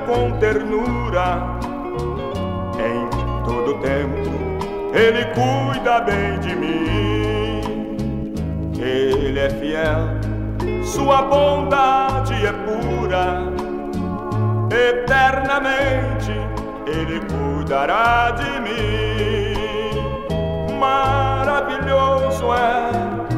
com ternura. Em todo tempo Ele cuida bem de mim. Ele é fiel, sua bondade é pura. Eternamente Ele cuidará de mim. Maravilhoso é,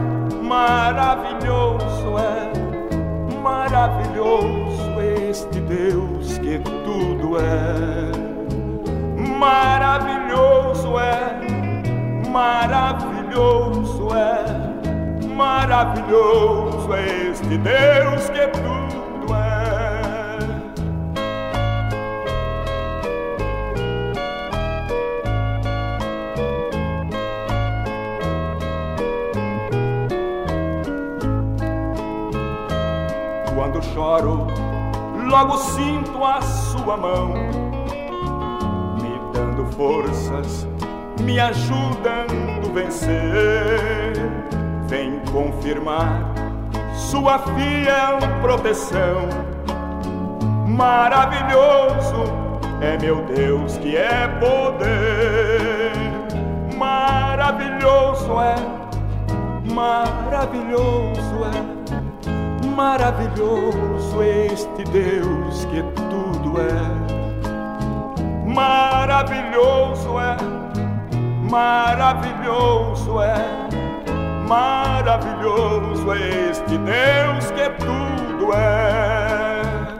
maravilhoso é, maravilhoso este Deus que tudo é. Maravilhoso é, maravilhoso é, maravilhoso é este Deus que tudo é. Quando choro, logo sinto a sua mão, me dando forças, me ajudando a vencer. Vem confirmar sua fiel proteção. Maravilhoso é meu Deus que é poder. Maravilhoso é, maravilhoso é, maravilhoso este Deus que tudo é. Maravilhoso é, maravilhoso é, maravilhoso este Deus que tudo é.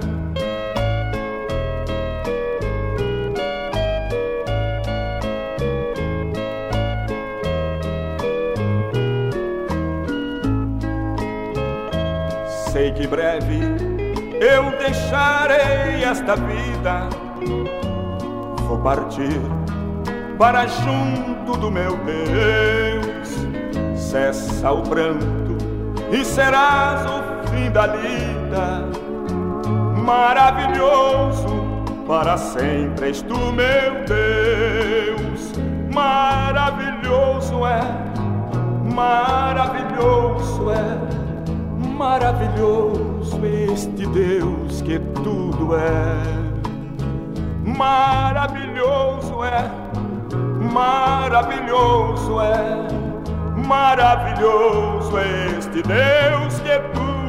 Sei que breve eu deixarei esta vida, vou partir para junto do meu Deus. Cessa o pranto e serás o fim da lida. Maravilhoso, para sempre és tu, meu Deus. Maravilhoso é, maravilhoso é, maravilhoso este Deus que tudo é. Maravilhoso é, maravilhoso é, maravilhoso este Deus que tudo é.